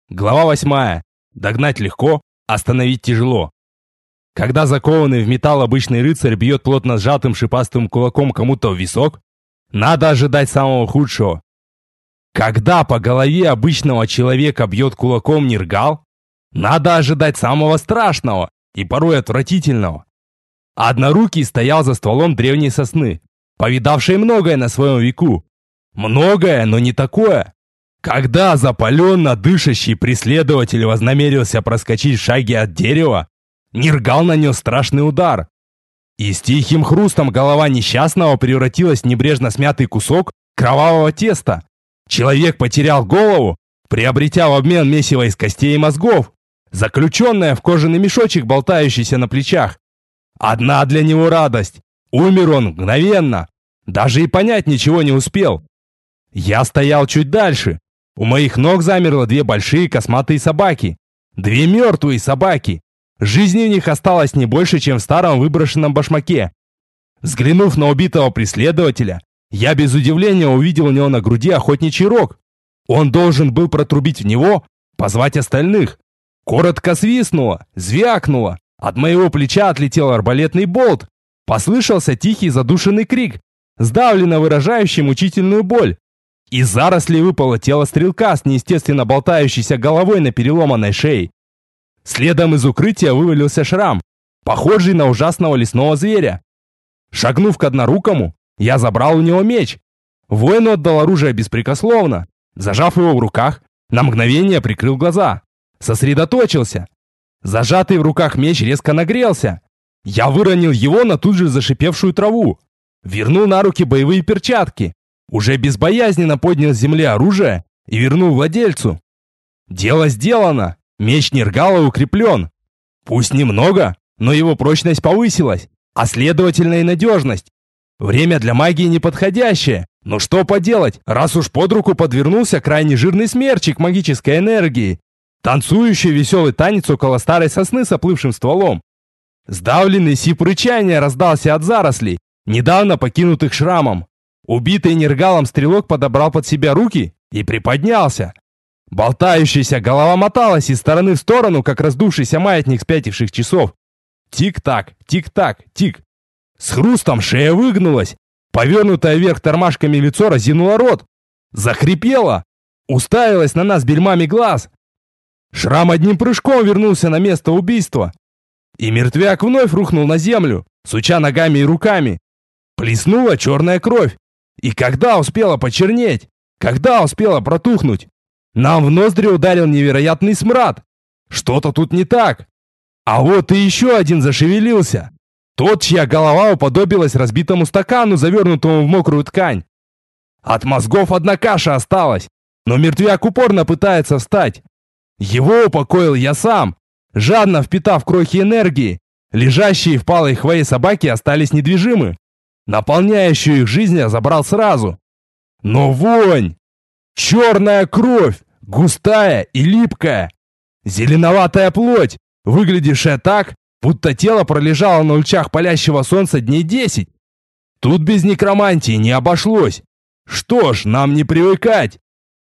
Глава 8. Догнать легко, остановить тяжело. Когда закованный в металл обычный рыцарь бьет плотно сжатым шипастым кулаком кому-то в висок, надо ожидать самого худшего. Когда по голове обычного человека бьет кулаком нергал, надо ожидать самого страшного и порой отвратительного. Однорукий стоял за стволом древней сосны, повидавшей многое на своем веку. Многое, но не такое. Когда запаленно дышащий преследователь вознамерился проскочить в шаге от дерева, нергал нанес страшный удар. И с тихим хрустом голова несчастного превратилась в небрежно смятый кусок кровавого теста. Человек потерял голову, приобретя в обмен месиво из костей и мозгов, заключенное в кожаный мешочек, болтающийся на плечах. Одна для него радость. Умер он мгновенно. Даже и понять ничего не успел. Я стоял чуть дальше. У моих ног замерло две большие косматые собаки. Две мертвые собаки. Жизни в них осталось не больше, чем в старом выброшенном башмаке. Взглянув на убитого преследователя, я без удивления увидел у него на груди охотничий рог. Он должен был протрубить в него, позвать остальных. Коротко свистнуло, звякнуло. От моего плеча отлетел арбалетный болт. Послышался тихий задушенный крик, сдавленно выражающий мучительную боль. Из зарослей выпало тело стрелка с неестественно болтающейся головой на переломанной шее. Следом из укрытия вывалился шрам, похожий на ужасного лесного зверя. Шагнув к однорукому, я забрал у него меч. Воин отдал оружие беспрекословно. Зажав его в руках, на мгновение прикрыл глаза. Сосредоточился. Зажатый в руках меч резко нагрелся. Я выронил его на тут же зашипевшую траву. Вернул на руки боевые перчатки. Уже безбоязненно поднял с земли оружие и вернул владельцу. Дело сделано. Меч нергала укреплен. Пусть немного, но его прочность повысилась, а следовательно и надежность. Время для магии неподходящее. Но что поделать, раз уж под руку подвернулся крайне жирный смерчик магической энергии, танцующий веселый танец около старой сосны с оплывшим стволом. Сдавленный сип рычания раздался от зарослей, недавно покинутых шрамом. Убитый нергалом стрелок подобрал под себя руки и приподнялся. Болтающаяся голова моталась из стороны в сторону, как раздувшийся маятник спятивших часов. Тик-так, тик-так, тик. С хрустом шея выгнулась. Повернутое вверх тормашками лицо разинуло рот. Захрипело. Уставилась на нас бельмами глаз. Шрам одним прыжком вернулся на место убийства. И мертвяк вновь рухнул на землю, суча ногами и руками. Плеснула черная кровь. И когда успела почернеть? Когда успела протухнуть? Нам в ноздри ударил невероятный смрад. Что-то тут не так. А вот и еще один зашевелился. Тот, чья голова уподобилась разбитому стакану, завернутому в мокрую ткань. От мозгов одна каша осталась, но мертвяк упорно пытается встать. Его упокоил я сам, жадно впитав крохи энергии. Лежащие в палой хвое собаки остались недвижимы. Наполняющую их жизнь я забрал сразу. Но вонь! Черная кровь, густая и липкая. Зеленоватая плоть, выглядевшая так, будто тело пролежало на лучах палящего солнца дней 10. Тут без некромантии не обошлось. Что ж, нам не привыкать.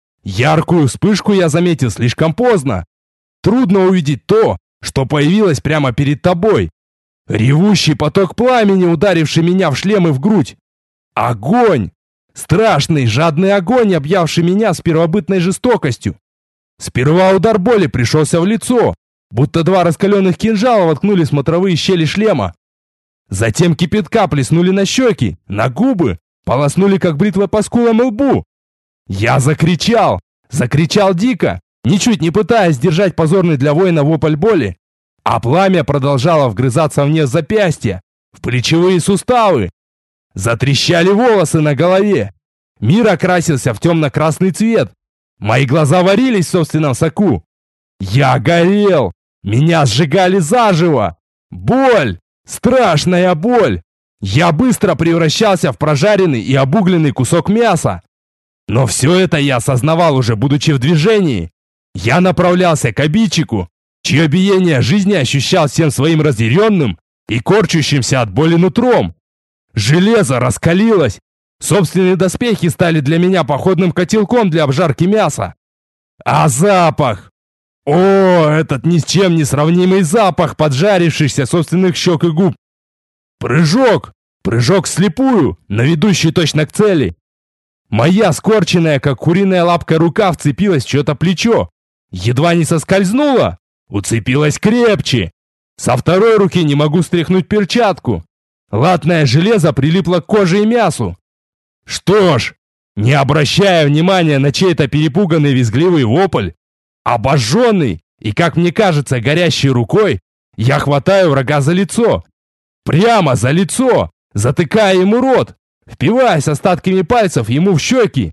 Яркую вспышку я заметил слишком поздно. Трудно увидеть то, что появилось прямо перед тобой. Ревущий поток пламени, ударивший меня в шлем и в грудь. Огонь! Страшный, жадный огонь, объявший меня с первобытной жестокостью. Сперва удар боли пришелся в лицо, будто два раскаленных кинжала воткнули в смотровые щели шлема. Затем кипятка плеснули на щеки, на губы, полоснули как бритвой по скулам и лбу. Я закричал дико, ничуть не пытаясь сдержать позорный для воина вопль боли. А пламя продолжало вгрызаться мне в запястья, в плечевые суставы. Затрещали волосы на голове. Мир окрасился в темно-красный цвет. Мои глаза варились в собственном соку. Я горел. Меня сжигали заживо. Боль. Страшная боль. Я быстро превращался в прожаренный и обугленный кусок мяса. Но все это я осознавал уже, будучи в движении. Я направлялся к обидчику, чье биение жизни ощущал всем своим разъяренным и корчущимся от боли нутром. Железо раскалилось. Собственные доспехи стали для меня походным котелком для обжарки мяса. А запах! О, этот ни с чем не сравнимый запах поджарившихся собственных щек и губ. Прыжок! Прыжок вслепую, но ведущий точно к цели. Моя скорченная, как куриная лапка, рука вцепилась в чье-то плечо. Едва не соскользнула, уцепилась крепче. Со второй руки не могу стряхнуть перчатку. Латное железо прилипло к коже и мясу. Что ж, не обращая внимания на чей-то перепуганный визгливый вопль, обожженный и, как мне кажется, горящей рукой, я хватаю врага за лицо. Прямо за лицо, затыкая ему рот, впиваясь остатками пальцев ему в щеки.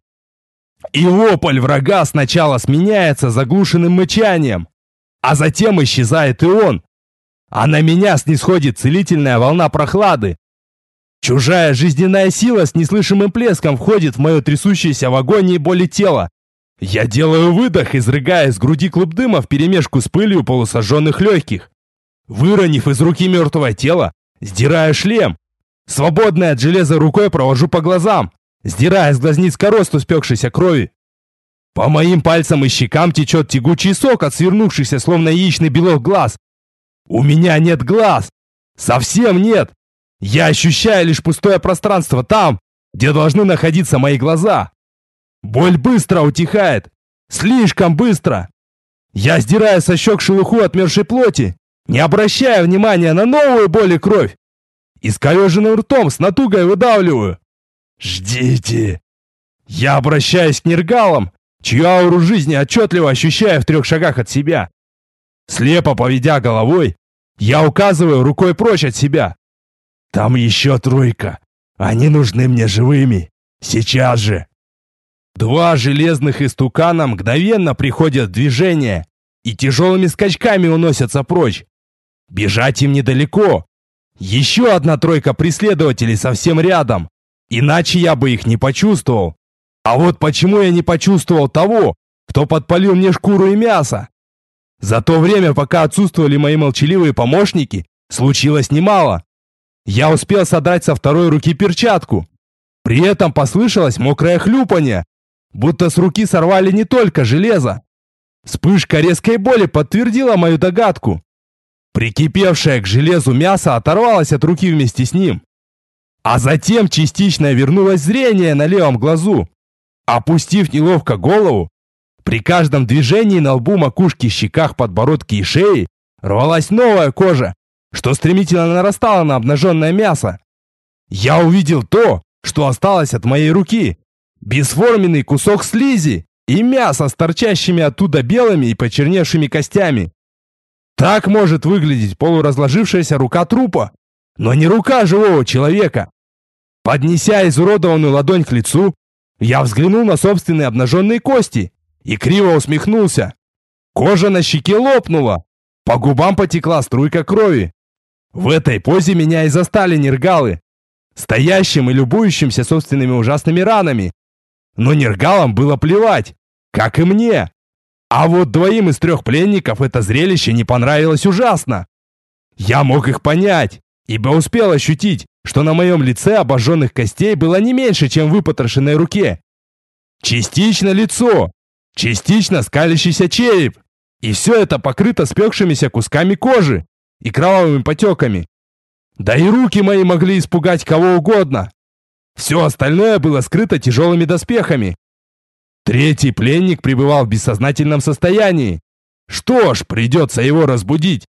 И вопль врага сначала сменяется заглушенным мычанием, а затем исчезает и он. А на меня снисходит целительная волна прохлады. Чужая жизненная сила с неслышимым плеском входит в мое трясущееся в агонии боли тело. Я делаю выдох, изрыгая из груди клуб дыма вперемешку с пылью полусожженных легких. Выронив из руки мертвое тело, сдираю шлем. Свободной от железа рукой провожу по глазам, сдирая с глазниц коросту спекшейся крови. По моим пальцам и щекам течет тягучий сок от свернувшихся, словно яичный белок, глаз. У меня нет глаз. Совсем нет. Я ощущаю лишь пустое пространство там, где должны находиться мои глаза. Боль быстро утихает. Слишком быстро. Я сдираю со щек шелуху отмершей плоти, не обращая внимания на новую боль и кровь. Искореженным ртом с натугой выдавливаю. «Ждите!» Я обращаюсь к нергалам, чью ауру жизни отчетливо ощущаю в 3 шагах от себя. Слепо поведя головой, я указываю рукой прочь от себя. «Там еще 3. Они нужны мне живыми. Сейчас же!» 2 железных истукана мгновенно приходят в движение и тяжелыми скачками уносятся прочь. Бежать им недалеко. Еще 1 тройка преследователей совсем рядом, иначе я бы их не почувствовал. А вот почему я не почувствовал того, кто подпалил мне шкуру и мясо? За то время, пока отсутствовали мои молчаливые помощники, случилось немало. Я успел содрать со второй руки перчатку. При этом послышалось мокрое хлюпанье, будто с руки сорвали не только железо. Вспышка резкой боли подтвердила мою догадку. Прикипевшее к железу мясо оторвалось от руки вместе с ним. А затем частично вернулось зрение на левом глазу. Опустив неловко голову, при каждом движении на лбу, макушке, щеках, подбородке и шее рвалась новая кожа, что стремительно нарастало на обнаженное мясо. Я увидел то, что осталось от моей руки. Бесформенный кусок слизи и мясо с торчащими оттуда белыми и почерневшими костями. Так может выглядеть полуразложившаяся рука трупа, но не рука живого человека. Поднеся изуродованную ладонь к лицу, я взглянул на собственные обнаженные кости и криво усмехнулся. Кожа на щеке лопнула, по губам потекла струйка крови. В этой позе меня и застали нергалы, стоящим и любующимся собственными ужасными ранами. Но нергалам было плевать, как и мне. А вот 2 из 3 пленников это зрелище не понравилось ужасно. Я мог их понять, ибо успел ощутить, что на моем лице обожженных костей было не меньше, чем в выпотрошенной руке. Частично лицо, частично скалящийся череп, и все это покрыто спекшимися кусками кожи и кровавыми потеками. Да и руки мои могли испугать кого угодно. Все остальное было скрыто тяжелыми доспехами. 3-й пленник пребывал в бессознательном состоянии. Что ж, придется его разбудить.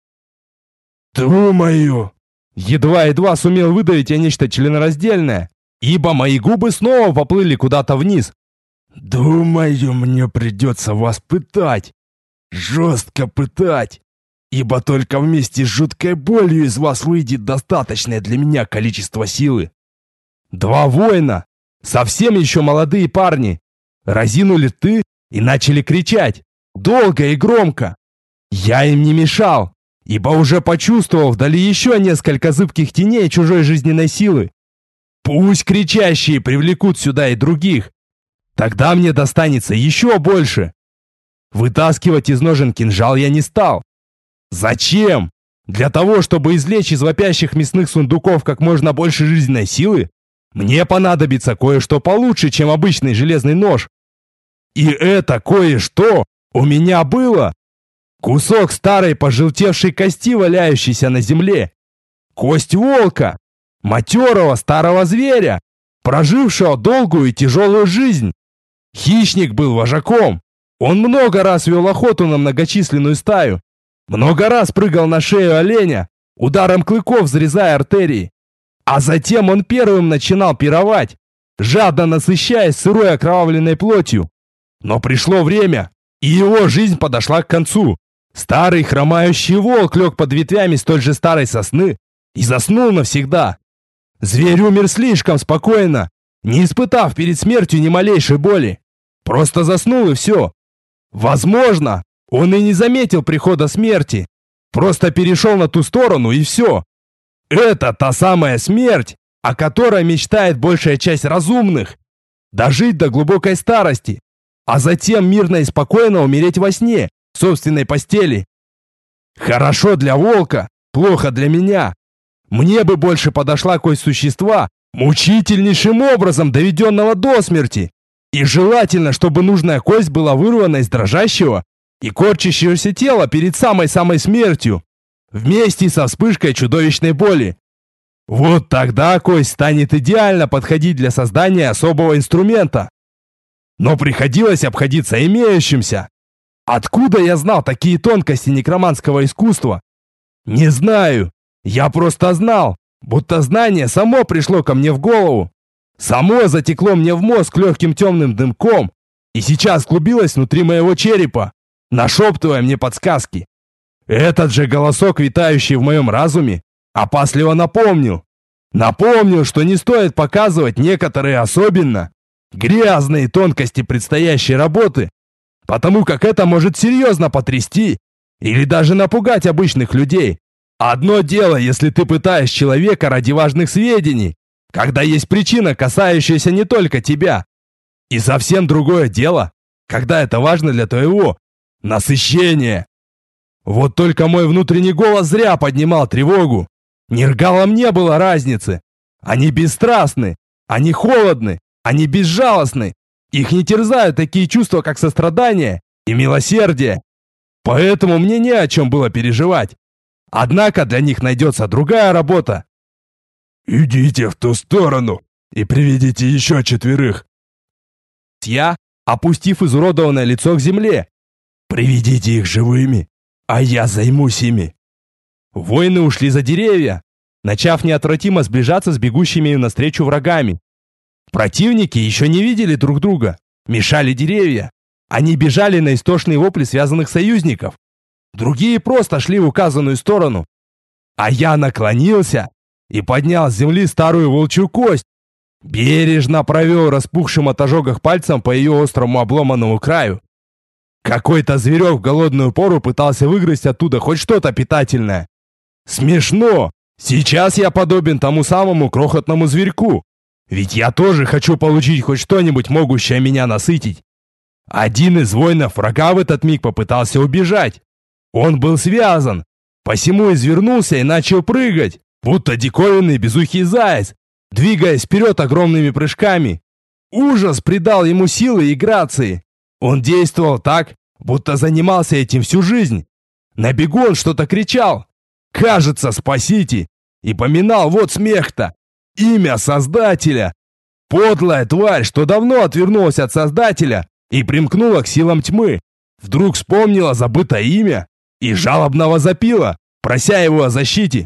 «Думаю...» Едва-едва сумел выдавить я нечто членораздельное, ибо мои губы снова поплыли куда-то вниз. «Думаю, мне придется вас пытать. Жестко пытать. Ибо только вместе с жуткой болью из вас выйдет достаточное для меня количество силы». 2 воина, совсем еще молодые парни, разинули рты и начали кричать, долго и громко. Я им не мешал, ибо уже почувствовал вдали еще несколько зыбких теней чужой жизненной силы. Пусть кричащие привлекут сюда и других, тогда мне достанется еще больше. Вытаскивать из ножен кинжал я не стал. Зачем? Для того, чтобы извлечь из вопящих мясных сундуков как можно больше жизненной силы, мне понадобится кое-что получше, чем обычный железный нож. И это кое-что у меня было. Кусок старой пожелтевшей кости, валяющейся на земле. Кость волка, матерого старого зверя, прожившего долгую и тяжелую жизнь. Хищник был вожаком. Он много раз вел охоту на многочисленную стаю. Много раз прыгал на шею оленя, ударом клыков взрезая артерии. А затем он первым начинал пировать, жадно насыщаясь сырой окровавленной плотью. Но пришло время, и его жизнь подошла к концу. Старый хромающий волк лег под ветвями столь же старой сосны и заснул навсегда. Зверь умер слишком спокойно, не испытав перед смертью ни малейшей боли. Просто заснул и все. Возможно, он и не заметил прихода смерти. Просто перешел на ту сторону и все. Это та самая смерть, о которой мечтает большая часть разумных. Дожить до глубокой старости, а затем мирно и спокойно умереть во сне, в собственной постели. Хорошо для волка, плохо для меня. Мне бы больше подошла кость существа, мучительнейшим образом доведенного до смерти. И желательно, чтобы нужная кость была вырвана из дрожащего и корчащегося тела перед самой-самой смертью, вместе со вспышкой чудовищной боли. Вот тогда кость станет идеально подходить для создания особого инструмента. Но приходилось обходиться имеющимся. Откуда я знал такие тонкости некроманского искусства? Не знаю. Я просто знал, будто знание само пришло ко мне в голову. Само затекло мне в мозг легким темным дымком и сейчас клубилось внутри моего черепа, нашептывая мне подсказки. Этот же голосок, витающий в моем разуме, опасливо напомнил. Напомнил, что не стоит показывать некоторые особенно грязные тонкости предстоящей работы, потому как это может серьезно потрясти или даже напугать обычных людей. Одно дело, если ты пытаешь человека ради важных сведений, когда есть причина, касающаяся не только тебя. И совсем другое дело, когда это важно для твоего насыщения. Вот только мой внутренний голос зря поднимал тревогу. Нергалам не было разницы. Они бесстрастны, они холодны, они безжалостны. Их не терзают такие чувства, как сострадание и милосердие. Поэтому мне не о чем было переживать. Однако для них найдется другая работа. «Идите в ту сторону и приведите еще 4». Я, опустив изуродованное лицо к земле. «Приведите их живыми, а я займусь ими». Воины ушли за деревья, начав неотвратимо сближаться с бегущими им навстречу врагами. Противники еще не видели друг друга, мешали деревья. Они бежали на истошные вопли связанных союзников. Другие просто шли в указанную сторону. А я наклонился и поднял с земли старую волчью кость. Бережно провел распухшим от ожогах пальцем по ее острому обломанному краю. Какой-то зверек в голодную пору пытался выгрызть оттуда хоть что-то питательное. Смешно. Сейчас я подобен тому самому крохотному зверьку. Ведь я тоже хочу получить хоть что-нибудь, могущее меня насытить. Один из воинов врага в этот миг попытался убежать. Он был связан, посему извернулся и начал прыгать, будто диковинный безухий заяц, двигаясь вперед огромными прыжками. Ужас придал ему силы и грации. Он действовал так, будто занимался этим всю жизнь. На бегу он что-то кричал. «Кажется, спасите!» И поминал, вот смех-то, имя Создателя. Подлая тварь, что давно отвернулась от Создателя и примкнула к силам тьмы, вдруг вспомнила забытое имя и жалобно возопила, прося его о защите.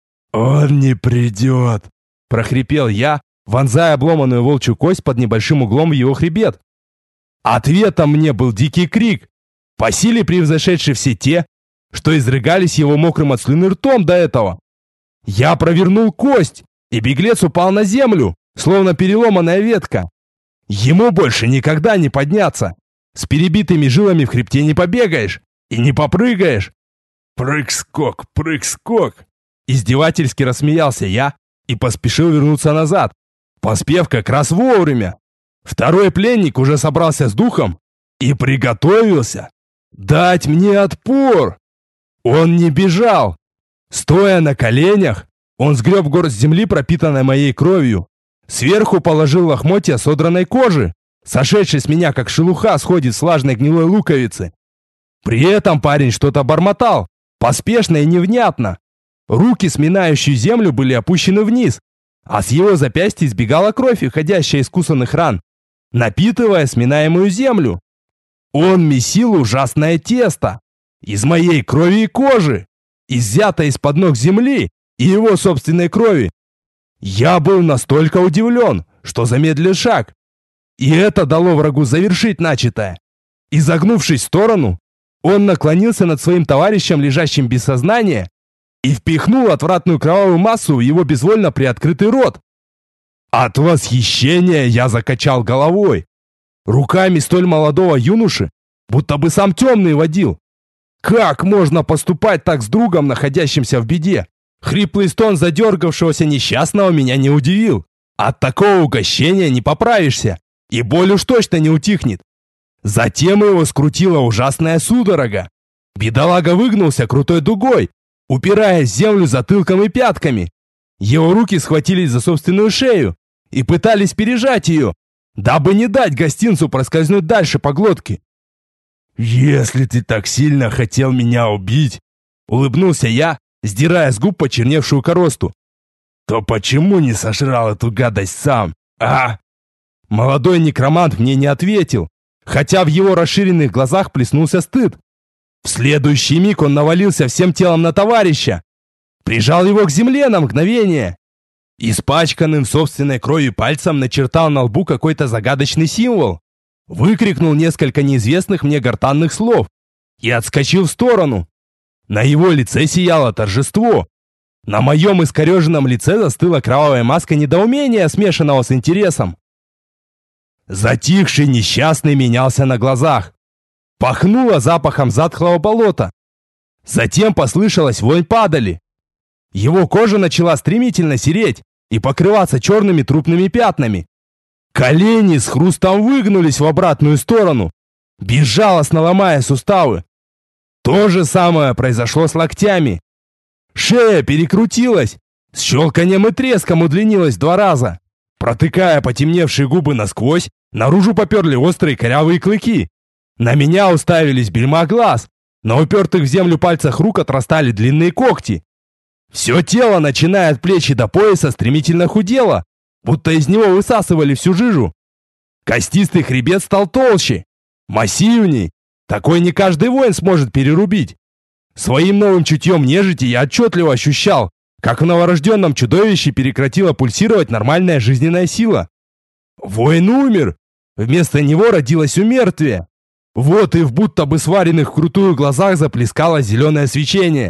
«Он не придет!» – прохрипел я, вонзая обломанную волчью кость под небольшим углом в его хребет. Ответом мне был дикий крик, по силе превзошедший все те, что изрыгались его мокрым от слюны ртом до этого. Я провернул кость, и беглец упал на землю, словно переломанная ветка. Ему больше никогда не подняться. С перебитыми жилами в хребте не побегаешь и не попрыгаешь. Прыг-скок, прыг-скок. Издевательски рассмеялся я и поспешил вернуться назад, поспев как раз вовремя. Второй пленник уже собрался с духом и приготовился дать мне отпор. Он не бежал. Стоя на коленях, он сгреб горсть земли, пропитанной моей кровью. Сверху положил лохмотья содранной кожи, сошедшей с меня, как шелуха сходит с влажной гнилой луковицы. При этом парень что-то бормотал, поспешно и невнятно. Руки, сминающие землю, были опущены вниз, а с его запястья избегала кровь, исходящая из кусанных ран, напитывая сминаемую землю. Он месил ужасное тесто из моей крови и кожи, изъятое из-под ног земли и его собственной крови. Я был настолько удивлен, что замедлил шаг. И это дало врагу завершить начатое. Изогнувшись в сторону, он наклонился над своим товарищем, лежащим без сознания, и впихнул отвратную кровавую массу в его безвольно приоткрытый рот. От восхищения я закачал головой. Руками столь молодого юноши, будто бы сам темный водил. Как можно поступать так с другом, находящимся в беде? Хриплый стон задергавшегося несчастного меня не удивил. От такого угощения не поправишься, и боль уж точно не утихнет. Затем его скрутила ужасная судорога. Бедолага выгнулся крутой дугой, упираясь в землю затылком и пятками. Его руки схватились за собственную шею и пытались пережать ее, дабы не дать гостинцу проскользнуть дальше по глотке. «Если ты так сильно хотел меня убить», — улыбнулся я, сдирая с губ почерневшую коросту, «то почему не сожрал эту гадость сам, а?» Молодой некромант мне не ответил, хотя в его расширенных глазах плеснулся стыд. В следующий миг он навалился всем телом на товарища, прижал его к земле на мгновение. Испачканным собственной кровью пальцем начертал на лбу какой-то загадочный символ, выкрикнул несколько неизвестных мне гортанных слов и отскочил в сторону. На его лице сияло торжество. На моем искореженном лице застыла кровавая маска недоумения, смешанного с интересом. Затихший несчастный менялся на глазах. Пахнуло запахом затхлого болота. Затем послышалась вонь падали. Его кожа начала стремительно сереть и покрываться черными трупными пятнами. Колени с хрустом выгнулись в обратную сторону, безжалостно ломая суставы. То же самое произошло с локтями. Шея перекрутилась, с щелканием и треском удлинилась в 2 раза. Протыкая потемневшие губы насквозь, наружу поперли острые корявые клыки. На меня уставились бельма глаз, на упертых в землю пальцах рук отрастали длинные когти. Все тело, начиная от плеч до пояса, стремительно худело, будто из него высасывали всю жижу. Костистый хребет стал толще, массивней. Такой не каждый воин сможет перерубить. Своим новым чутьем нежити я отчетливо ощущал, как в новорожденном чудовище прекратила пульсировать нормальная жизненная сила. Воин умер. Вместо него родилось умертвие. Вот и в будто бы сваренных вкрутую глазах заплескалось зеленое свечение.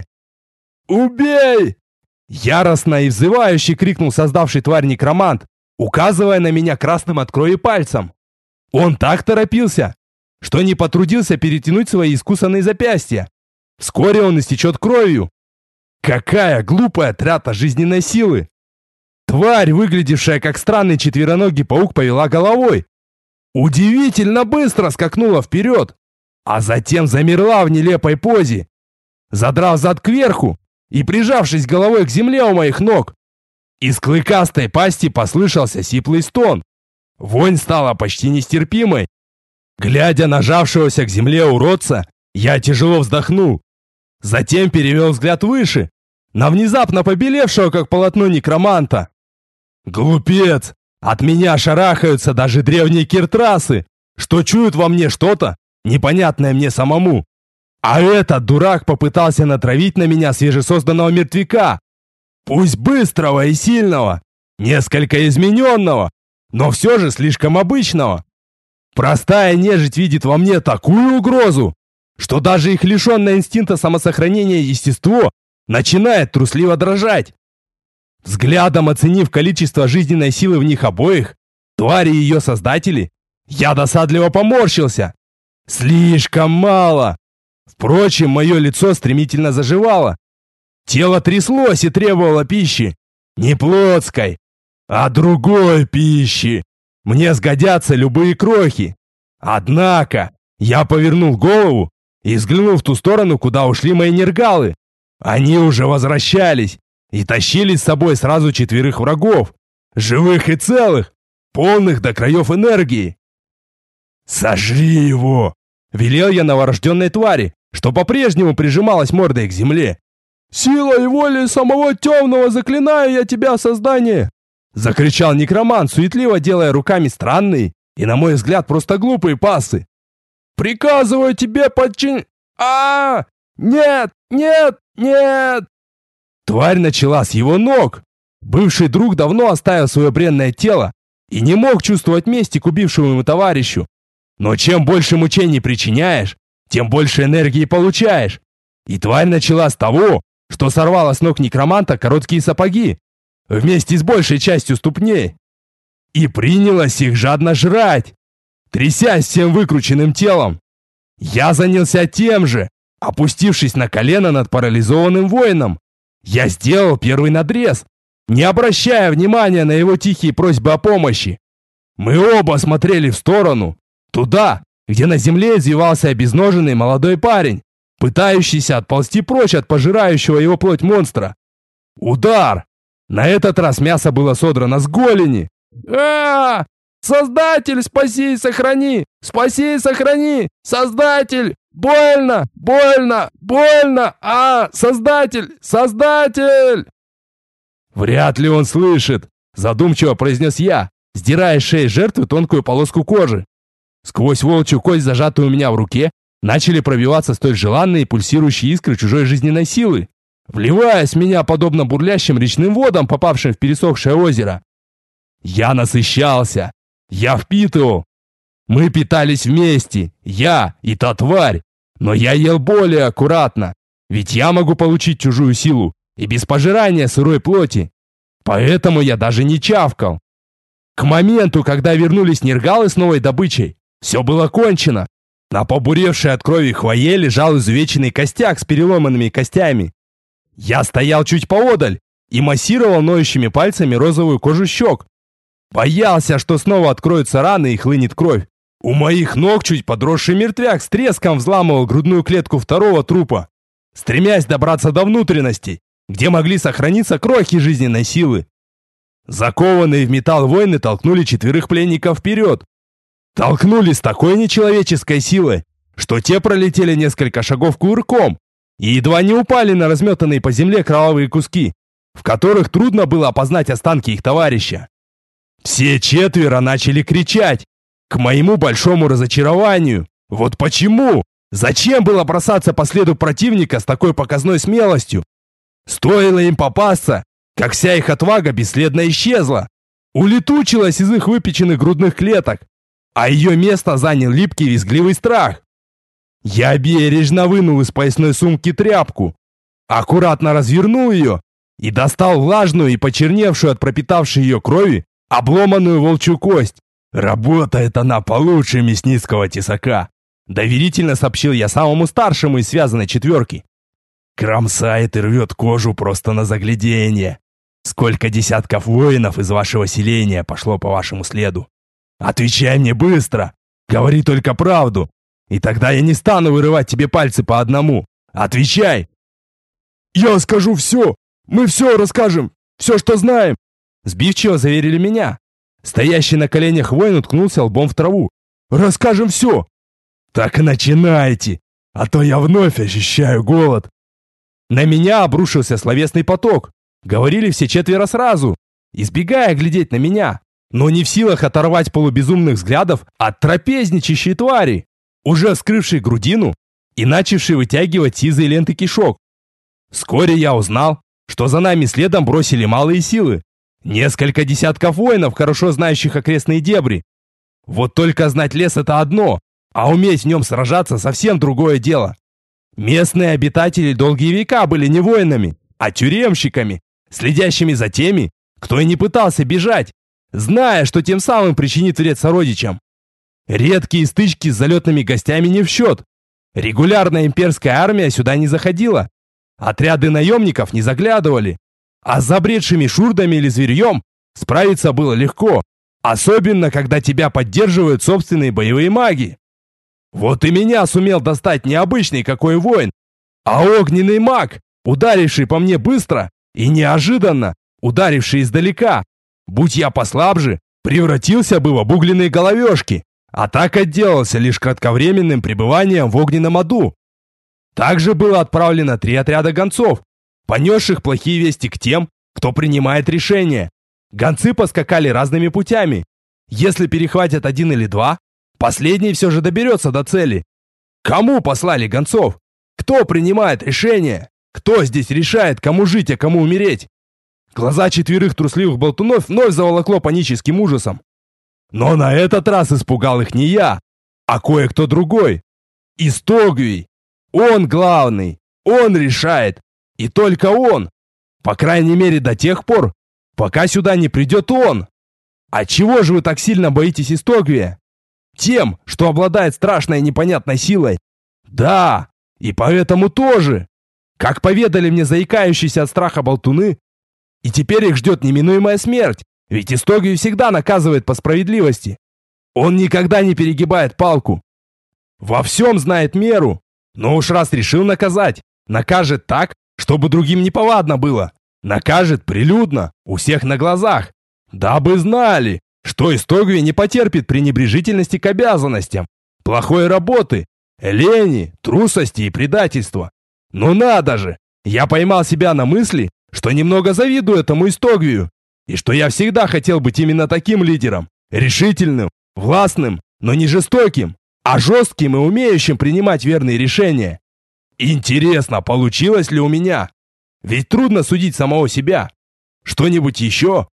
«Убей!» Яростно и взывающе крикнул создавший тварь некромант, указывая на меня красным от крови пальцем. Он так торопился, что не потрудился перетянуть свои искусанные запястья. Вскоре он истечет кровью. Какая глупая трата жизненной силы! Тварь, выглядевшая как странный четвероногий паук, повела головой. Удивительно быстро скакнула вперед, а затем замерла в нелепой позе, задрав зад кверху и прижавшись головой к земле у моих ног. Из клыкастой пасти послышался сиплый стон. Вонь стала почти нестерпимой. Глядя на жавшегося к земле уродца, я тяжело вздохнул. Затем перевел взгляд выше, на внезапно побелевшего, как полотно некроманта. Глупец! От меня шарахаются даже древние киртрасы, что чуют во мне что-то, непонятное мне самому. А этот дурак попытался натравить на меня свежесозданного мертвяка. Пусть быстрого и сильного, несколько измененного, но все же слишком обычного. Простая нежить видит во мне такую угрозу, что даже их лишенное инстинкта самосохранения естество начинает трусливо дрожать. Взглядом оценив количество жизненной силы в них обоих, твари и ее создатели, я досадливо поморщился. Слишком мало. Впрочем, мое лицо стремительно заживало. Тело тряслось и требовало пищи. Не плотской, а другой пищи. Мне сгодятся любые крохи. Однако я повернул голову и взглянул в ту сторону, куда ушли мои нергалы. Они уже возвращались и тащили с собой сразу 4 врагов, живых и целых, полных до краев энергии. «Сожри его!» — велел я новорожденной твари, что по-прежнему прижималась мордой к земле. «Силой воли самого темного заклинаю я тебя, создание!» Закричал некромант, суетливо делая руками странные и, на мой взгляд, просто глупые пассы. «Приказываю тебе Нет! Нет! Нет!» Тварь начала с его ног. Бывший друг давно оставил свое бренное тело и не мог чувствовать мести к убившему ему товарищу. Но чем больше мучений причиняешь, тем больше энергии получаешь. И тварь начала с того, что сорвала с ног некроманта короткие сапоги, вместе с большей частью ступней, и принялась их жадно жрать, трясясь всем выкрученным телом. Я занялся тем же, опустившись на колено над парализованным воином. Я сделал первый надрез, не обращая внимания на его тихие просьбы о помощи. Мы оба смотрели в сторону, туда, где на земле извивался обезноженный молодой парень, пытающийся отползти прочь от пожирающего его плоть монстра. Удар! На этот раз мясо было содрано с голени. Создатель, спаси и сохрани! Спаси и сохрани! Создатель! Больно! Больно! Больно! Создатель! Создатель!» «Вряд ли он слышит», задумчиво произнес я, сдирая с шеи жертвы тонкую полоску кожи. Сквозь волчью кость, зажатую у меня в руке, начали пробиваться столь желанные пульсирующие искры чужой жизненной силы, вливаясь в меня подобно бурлящим речным водам, попавшим в пересохшее озеро. Я насыщался, я впитывал. Мы питались вместе, я и та тварь, но я ел более аккуратно, ведь я могу получить чужую силу и без пожирания сырой плоти. Поэтому я даже не чавкал. К моменту, когда вернулись нергалы с новой добычей, все было кончено. На побуревшей от крови хвое лежал изувеченный костяк с переломанными костями. Я стоял чуть поодаль и массировал ноющими пальцами розовую кожу щек. Боялся, что снова откроются раны и хлынет кровь. У моих ног чуть подросший мертвяк с треском взламывал грудную клетку второго трупа, стремясь добраться до внутренностей, где могли сохраниться крохи жизненной силы. Закованные в металл воины толкнули 4 пленников вперед. Толкнули с такой нечеловеческой силой, что те пролетели несколько шагов кувырком и едва не упали на разметанные по земле кровавые куски, в которых трудно было опознать останки их товарища. Все 4 начали кричать, к моему большому разочарованию. Вот почему? Зачем было бросаться по следу противника с такой показной смелостью? Стоило им попасться, как вся их отвага бесследно исчезла, улетучилась из их выпеченных грудных клеток, а ее место занял липкий визгливый страх. Я бережно вынул из поясной сумки тряпку, аккуратно развернул ее и достал влажную и почерневшую от пропитавшей ее крови обломанную волчью кость. «Работает она получше мясницкого тесака», доверительно сообщил я самому старшему из связанной четверки. «Кромсает и рвет кожу просто на загляденье. Сколько десятков воинов из вашего селения пошло по вашему следу? Отвечай мне быстро, говори только правду, и тогда я не стану вырывать тебе пальцы по одному. Отвечай!» «Я скажу все, мы все расскажем, все, что знаем», сбивчиво заверили меня. Стоящий на коленях воин уткнулся лбом в траву. «Расскажем все!» «Так и начинайте, а то я вновь ощущаю голод». На меня обрушился словесный поток. Говорили все 4 сразу, избегая глядеть на меня, но не в силах оторвать полубезумных взглядов от трапезничащей твари, уже вскрывшей грудину и начавшей вытягивать сизые ленты кишок. Вскоре я узнал, что за нами следом бросили малые силы. Несколько десятков воинов, хорошо знающих окрестные дебри. Вот только знать лес — это одно, а уметь в нем сражаться — совсем другое дело. Местные обитатели долгие века были не воинами, а тюремщиками, следящими за теми, кто и не пытался бежать, зная, что тем самым причинит вред сородичам. Редкие стычки с залетными гостями не в счет. Регулярная имперская армия сюда не заходила. Отряды наемников не заглядывали. А с забредшими шурдами или зверьем справиться было легко, особенно когда тебя поддерживают собственные боевые маги. Вот и меня сумел достать не обычный какой воин, а огненный маг, ударивший по мне быстро и неожиданно, ударивший издалека. Будь я послабже, превратился бы в обугленные головешки, а так отделался лишь кратковременным пребыванием в огненном аду. Также было отправлено 3 отряда гонцов, понесших плохие вести к тем, кто принимает решения. Гонцы поскакали разными путями. Если перехватят 1 или 2, последний все же доберется до цели. Кому послали гонцов? Кто принимает решения? Кто здесь решает, кому жить, а кому умереть? Глаза 4 трусливых болтунов вновь заволокло паническим ужасом. Но на этот раз испугал их не я, а кое-кто другой. Истогвий. Он главный. Он решает. И только он. По крайней мере до тех пор, пока сюда не придет он. А чего же вы так сильно боитесь Истогвия? Тем, что обладает страшной и непонятной силой. Да, и поэтому тоже. Как поведали мне заикающиеся от страха болтуны, и теперь их ждет неминуемая смерть, ведь Истогвий всегда наказывает по справедливости. Он никогда не перегибает палку. Во всем знает меру, но уж раз решил наказать, накажет так, чтобы другим неповадно было. Накажет прилюдно, у всех на глазах, дабы знали, что Истогвий не потерпит пренебрежительности к обязанностям, плохой работы, лени, трусости и предательства. Ну надо же, я поймал себя на мысли, что немного завидую этому Истогвию, и что я всегда хотел быть именно таким лидером, решительным, властным, но не жестоким, а жестким и умеющим принимать верные решения. Интересно, получилось ли у меня? Ведь трудно судить самого себя. Что-нибудь еще?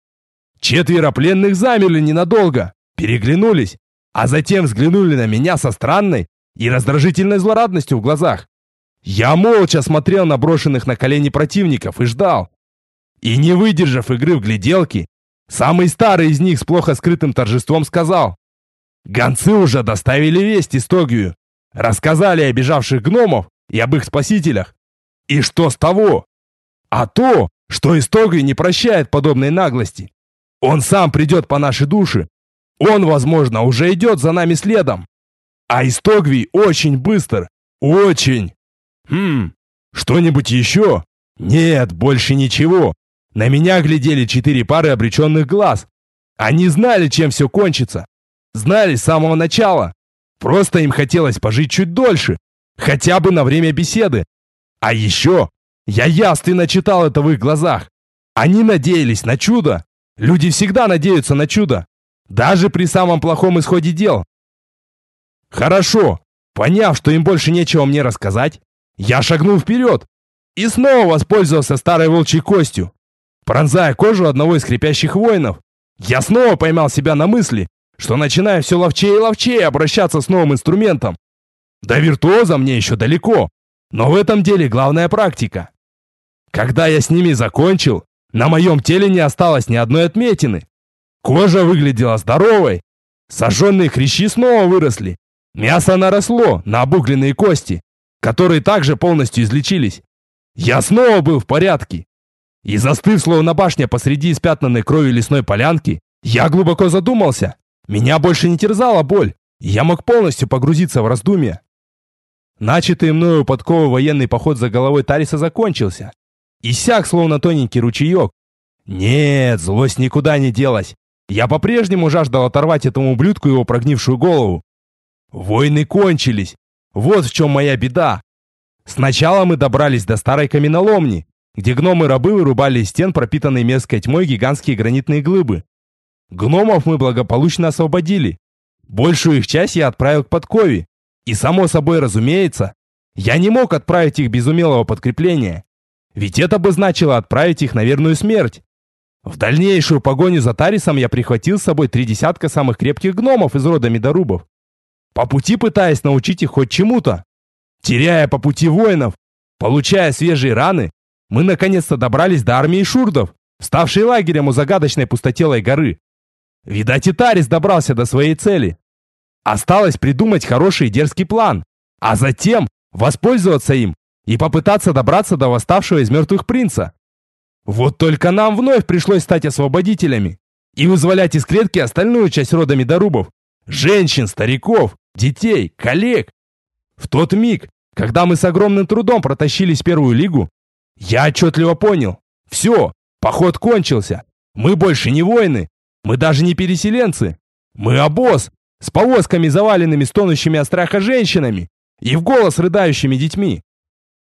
4 пленных замерли ненадолго, переглянулись, а затем взглянули на меня со странной и раздражительной злорадностью в глазах. Я молча смотрел на брошенных на колени противников и ждал. И не выдержав игры в гляделки, самый старый из них с плохо скрытым торжеством сказал: «Гонцы уже доставили весть Истогвию, рассказали о бежавших гномов и об их спасителях. И что с того? А то, что Истогвий не прощает подобной наглости. Он сам придет по нашей душе. Он, возможно, уже идет за нами следом. А Истогвий очень быстр. Очень. Что-нибудь еще? Нет, больше ничего. На меня глядели 4 пары обреченных глаз. Они знали, чем все кончится. Знали с самого начала. Просто им хотелось пожить чуть дольше. Хотя бы на время беседы. А еще я явственно читал это в их глазах. Они надеялись на чудо. Люди всегда надеются на чудо. Даже при самом плохом исходе дел. Хорошо. Поняв, что им больше нечего мне рассказать, я шагнул вперед и снова воспользовался старой волчьей костью. Пронзая кожу одного из крепящих воинов, я снова поймал себя на мысли, что начинаю все ловчее и ловчее обращаться с новым инструментом. До виртуоза мне еще далеко, но в этом деле главная практика. Когда я с ними закончил, на моем теле не осталось ни одной отметины. Кожа выглядела здоровой, сожженные хрящи снова выросли, мясо наросло на обугленные кости, которые также полностью излечились. Я снова был в порядке. И застыв, словно башня посреди испятнанной кровью лесной полянки, я глубоко задумался. Меня больше не терзала боль, и я мог полностью погрузиться в раздумья. Начатый мною подковый военный поход за головой Тариса закончился. Иссяк, словно тоненький ручеек. Нет, злость никуда не делась. Я по-прежнему жаждал оторвать этому ублюдку его прогнившую голову. Войны кончились. Вот в чем моя беда. Сначала мы добрались до старой каменоломни, где гномы-рабы вырубали из стен пропитанные мерзкой тьмой гигантские гранитные глыбы. Гномов мы благополучно освободили. Большую их часть я отправил к подкове. И, само собой разумеется, я не мог отправить их без умелого подкрепления. Ведь это бы значило отправить их на верную смерть. В дальнейшую погоню за Тарисом я прихватил с собой 3 десятка самых крепких гномов из рода Медорубов. По пути пытаясь научить их хоть чему-то. Теряя по пути воинов, получая свежие раны, мы наконец-то добрались до армии шурдов, ставшей лагерем у загадочной пустотелой горы. Видать, и Тарис добрался до своей цели. Осталось придумать хороший и дерзкий план, а затем воспользоваться им и попытаться добраться до восставшего из мертвых принца. Вот только нам вновь пришлось стать освободителями и вызволять из клетки остальную часть рода Медорубов. Женщин, стариков, детей, коллег. В тот миг, когда мы с огромным трудом протащились в первую лигу, я отчетливо понял. Все, поход кончился. Мы больше не воины. Мы даже не переселенцы. Мы обоз с повозками, заваленными стонущими от страха женщинами и в голос рыдающими детьми.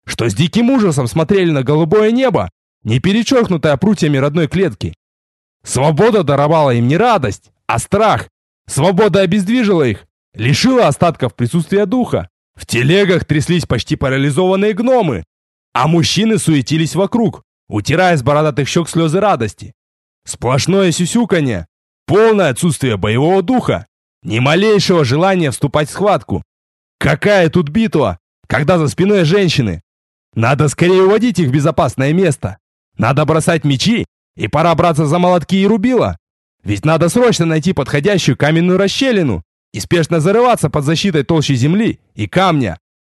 что с диким ужасом смотрели на голубое небо, не перечеркнутое прутьями родной клетки. Свобода даровала им не радость, а страх. Свобода обездвижила их, лишила остатков присутствия духа. В телегах тряслись почти парализованные гномы, а мужчины суетились вокруг, утирая с бородатых щек слезы радости. Сплошное сюсюканье, полное отсутствие боевого духа, ни малейшего желания вступать в схватку. Какая тут битва, когда за спиной женщины? Надо скорее уводить их в безопасное место. Надо бросать мечи, и пора браться за молотки и рубила. Ведь надо срочно найти подходящую каменную расщелину и спешно зарываться под защитой толщи земли и камня.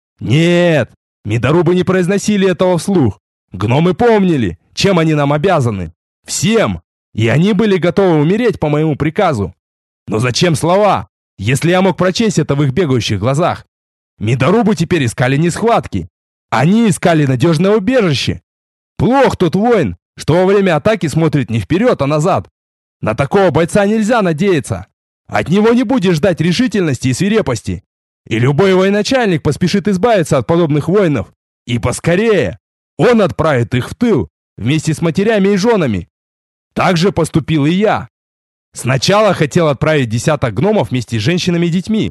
Нет, медорубы не произносили этого вслух. Гномы помнили, чем они нам обязаны. Всем. И они были готовы умереть по моему приказу. Но зачем слова, если я мог прочесть это в их бегающих глазах? Медорубы теперь искали не схватки. Они искали надежное убежище. Плох тот воин, что во время атаки смотрит не вперед, а назад. На такого бойца нельзя надеяться. От него не будешь ждать решительности и свирепости. И любой военачальник поспешит избавиться от подобных воинов. И поскорее. Он отправит их в тыл, вместе с матерями и женами. Так же поступил и я. Сначала хотел отправить десяток гномов вместе с женщинами и детьми.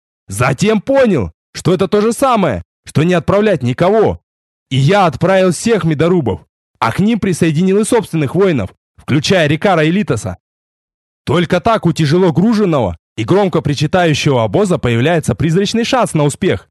Затем понял, что это то же самое, что не отправлять никого. И я отправил всех медорубов, а к ним присоединил и собственных воинов, включая Рикара и Литоса. Только так у тяжело груженного и громко причитающего обоза появляется призрачный шанс на успех.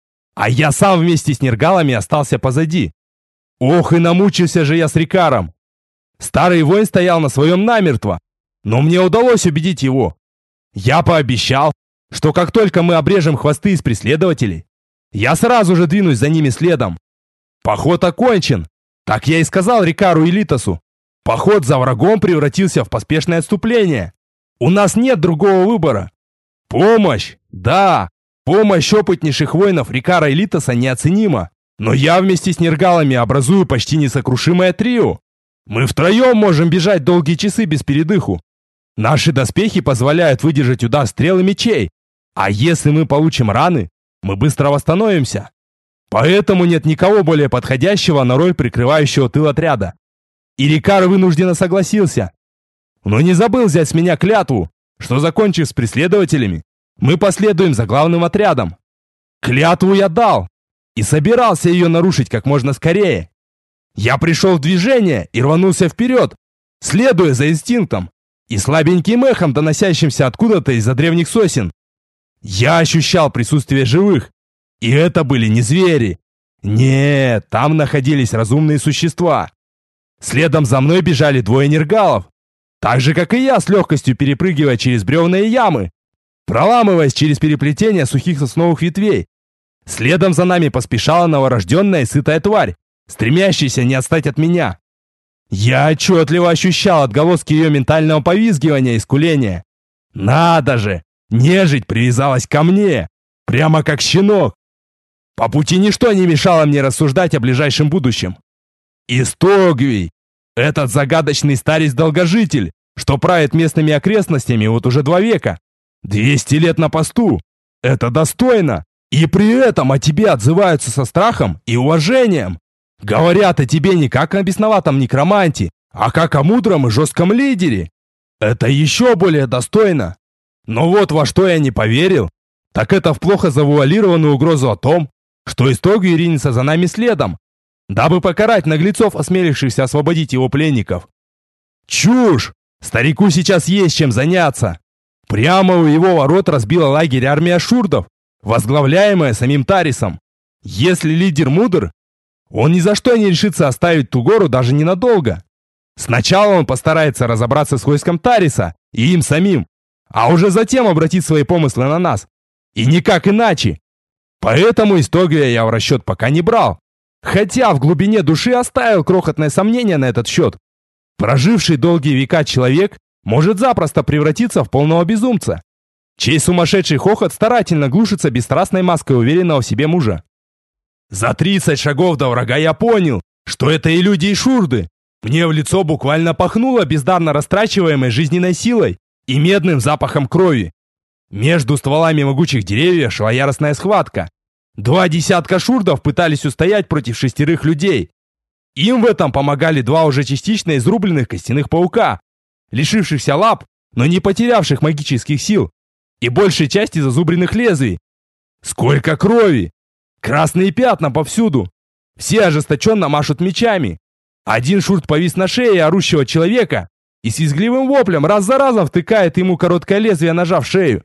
А я сам вместе с нергалами остался позади. Ох, и намучился же я с Рикаром. Старый воин стоял на своем намертво, но мне удалось убедить его. Я пообещал, что как только мы обрежем хвосты из преследователей, я сразу же двинусь за ними следом. Поход окончен. Так я и сказал Рикару и Литосу. Поход за врагом превратился в поспешное отступление. У нас нет другого выбора. Помощь, да, помощь опытнейших воинов Рикара и Литоса неоценима. Но я вместе с нергалами образую почти несокрушимое трио. Мы втроем можем бежать долгие часы без передыху. Наши доспехи позволяют выдержать удар стрел и мечей. А если мы получим раны, мы быстро восстановимся. Поэтому нет никого более подходящего на роль прикрывающего тыл отряда. И Рикар вынужденно согласился. Но не забыл взять с меня клятву, что, закончив с преследователями, мы последуем за главным отрядом. Клятву я дал и собирался ее нарушить как можно скорее. Я пришел в движение и рванулся вперед, следуя за инстинктом и слабеньким эхом, доносящимся откуда-то из-за древних сосен. Я ощущал присутствие живых, и это были не звери. Нет, там находились разумные существа. Следом за мной бежали двое нергалов, так же, как и я, с легкостью перепрыгивая через бревна и ямы, проламываясь через переплетение сухих сосновых ветвей. Следом за нами поспешала новорожденная и сытая тварь, стремящаяся не отстать от меня. Я отчетливо ощущал отголоски ее ментального повизгивания и скуления. Надо же, нежить привязалась ко мне, прямо как щенок. По пути ничто не мешало мне рассуждать о ближайшем будущем. Истогвий, этот загадочный старец-долгожитель, что правит местными окрестностями вот уже 2 века, 200 лет на посту, это достойно. И при этом о тебе отзываются со страхом и уважением. Говорят о тебе не как о бесноватом некроманте, а как о мудром и жестком лидере. Это еще более достойно. Но вот во что я не поверил, так это в плохо завуалированную угрозу о том, что Истогвий ринется за нами следом, дабы покарать наглецов, осмелившихся освободить его пленников. Чушь! Старику сейчас есть чем заняться. Прямо у его ворот разбила лагерь армия шурдов, возглавляемая самим Тарисом. Если лидер мудр, он ни за что не решится оставить ту гору даже ненадолго. Сначала он постарается разобраться с войском Тариса и им самим, а уже затем обратить свои помыслы на нас. И никак иначе. Поэтому Истогвия я в расчет пока не брал. Хотя в глубине души оставил крохотное сомнение на этот счет. Проживший долгие века человек может запросто превратиться в полного безумца, чей сумасшедший хохот старательно глушится бесстрастной маской уверенного в себе мужа. За 30 шагов до врага я понял, что это и люди, и шурды. Мне в лицо буквально пахнуло бездарно растрачиваемой жизненной силой и медным запахом крови. Между стволами могучих деревьев шла яростная схватка. 2 десятка шурдов пытались устоять против 6 людей. Им в этом помогали 2 уже частично изрубленных костяных паука, лишившихся лап, но не потерявших магических сил, и большей части зазубренных лезвий. Сколько крови! Красные пятна повсюду. Все ожесточенно машут мечами. Один шурт повис на шее орущего человека и с визгливым воплем раз за разом втыкает ему короткое лезвие ножа в шею.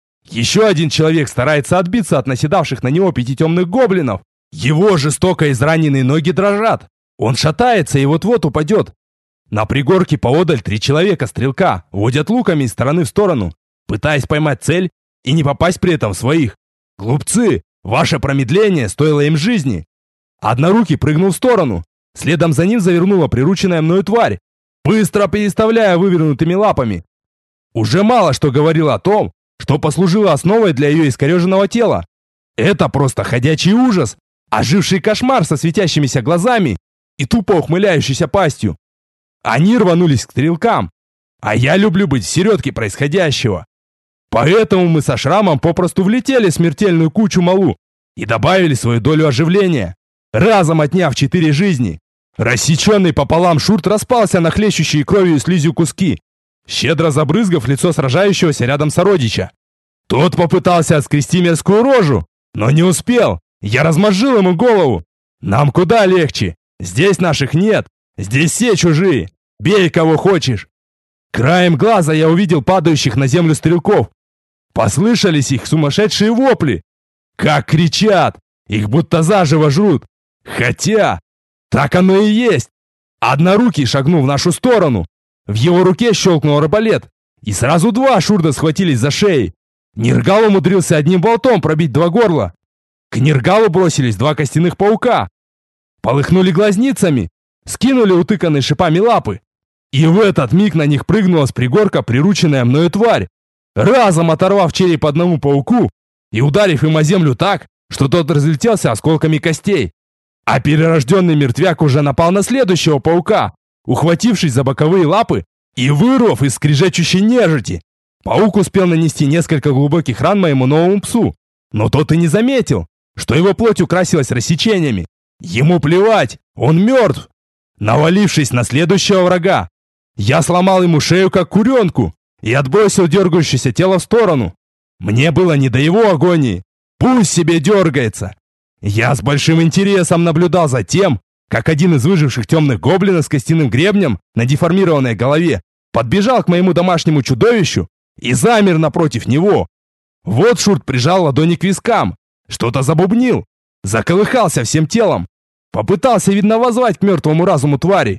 Еще один человек старается отбиться от наседавших на него 5 темных гоблинов. Его жестоко израненные ноги дрожат. Он шатается и вот-вот упадет. На пригорке поодаль 3 человека-стрелка водят луками из стороны в сторону, пытаясь поймать цель и не попасть при этом в своих. Глупцы, ваше промедление стоило им жизни. Однорукий прыгнул в сторону. Следом за ним завернула прирученная мною тварь, быстро переставляя вывернутыми лапами. Уже мало что говорило о том, что послужило основой для ее искореженного тела. Это просто ходячий ужас, оживший кошмар со светящимися глазами и тупо ухмыляющейся пастью. Они рванулись к стрелкам, а я люблю быть в середке происходящего. Поэтому мы со Шрамом попросту влетели в смертельную кучу малу и добавили свою долю оживления, разом отняв 4 жизни. Рассеченный пополам шурт распался на хлещущие кровью и слизью куски, щедро забрызгав лицо сражающегося рядом сородича. Тот попытался отскрести мерзкую рожу, но не успел. Я размозжил ему голову. Нам куда легче. Здесь наших нет. Здесь все чужие. Бей кого хочешь. Краем глаза я увидел падающих на землю стрелков. Послышались их сумасшедшие вопли. Как кричат. Их будто заживо жрут. Хотя, так оно и есть. Однорукий шагнул в нашу сторону. В его руке щелкнул арбалет, и сразу 2 шурда схватились за шеи. Ниргал умудрился одним болтом пробить 2 горла. К Ниргалу бросились 2 костяных паука. Полыхнули глазницами, скинули утыканные шипами лапы. И в этот миг на них прыгнула с пригорка прирученная мною тварь, разом оторвав череп одному пауку и ударив им о землю так, что тот разлетелся осколками костей. А перерожденный мертвяк уже напал на следующего паука, ухватившись за боковые лапы и вырвав из скрежещущей нежити. Паук успел нанести несколько глубоких ран моему новому псу, но тот и не заметил, что его плоть украсилась рассечениями. Ему плевать, он мертв. Навалившись на следующего врага, я сломал ему шею как куренку и отбросил дергающееся тело в сторону. Мне было не до его агонии. Пусть себе дергается. Я с большим интересом наблюдал за тем, как один из выживших темных гоблинов с костяным гребнем на деформированной голове подбежал к моему домашнему чудовищу и замер напротив него. Вот шурт прижал ладони к вискам, что-то забубнил, заколыхался всем телом, попытался, видно, воззвать к мертвому разуму твари.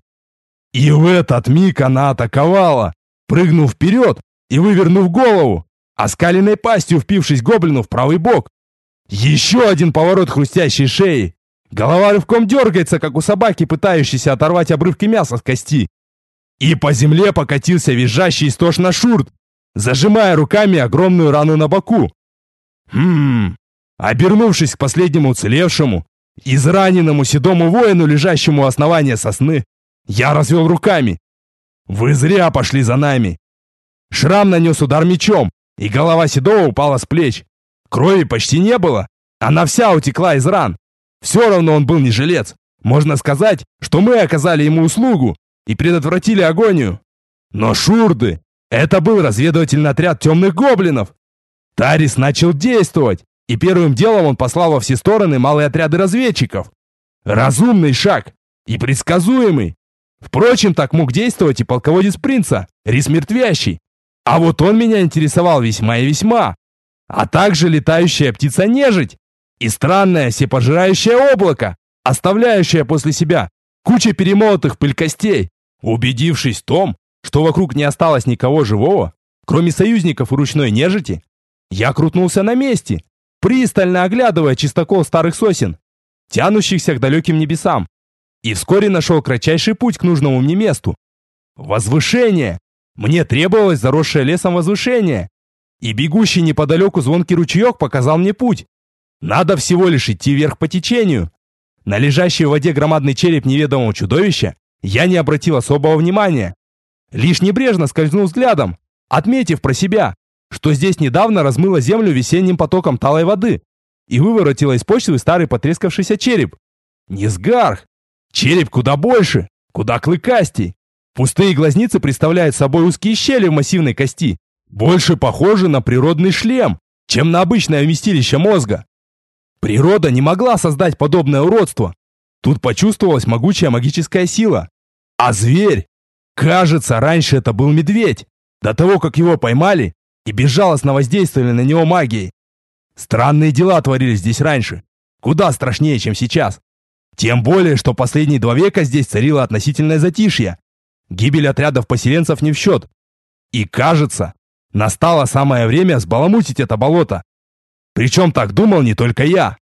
И в этот миг она атаковала, прыгнув вперед и вывернув голову, оскаленной пастью впившись гоблину в правый бок. Еще один поворот хрустящей шеи. Голова рывком дергается, как у собаки, пытающейся оторвать обрывки мяса с кости. И по земле покатился визжащий истошно шурт, зажимая руками огромную рану на боку. Обернувшись к последнему уцелевшему, израненному седому воину, лежащему у основания сосны, я развел руками. Вы зря пошли за нами. Шрам нанес удар мечом, и голова седого упала с плеч. Крови почти не было, она вся утекла из ран. Все равно он был не жилец. Можно сказать, что мы оказали ему услугу и предотвратили агонию. Но шурды — это был разведывательный отряд темных гоблинов. Тарис начал действовать, и первым делом он послал во все стороны малые отряды разведчиков. Разумный шаг и предсказуемый. Впрочем, так мог действовать и полководец принца, Рис Мертвящий. А вот он меня интересовал весьма и весьма. А также летающая птица-нежить и странное всепожирающее облако, оставляющее после себя кучу перемолотых в пыль костей. Убедившись в том, что вокруг не осталось никого живого, кроме союзников и ручной нежити, я крутнулся на месте, пристально оглядывая чистокол старых сосен, тянущихся к далеким небесам, и вскоре нашел кратчайший путь к нужному мне месту. Возвышение! Мне требовалось заросшее лесом возвышение, и бегущий неподалеку звонкий ручеек показал мне путь. Надо всего лишь идти вверх по течению. На лежащий в воде громадный череп неведомого чудовища я не обратил особого внимания. Лишь небрежно скользнул взглядом, отметив про себя, что здесь недавно размыло землю весенним потоком талой воды. и выворотила из почвы старый потрескавшийся череп. Низгарх! Череп куда больше, куда клыкастей. Пустые глазницы представляют собой узкие щели в массивной кости, больше похожи на природный шлем, чем на обычное вместилище мозга. Природа не могла создать подобное уродство. Тут почувствовалась могучая магическая сила. А зверь? Кажется, раньше это был медведь, до того, как его поймали и безжалостно воздействовали на него магией. Странные дела творились здесь раньше, куда страшнее, чем сейчас. Тем более, что последние 2 века здесь царило относительное затишье. Гибель отрядов поселенцев не в счет. И кажется, настало самое время сбаламутить это болото. Причем так думал не только я.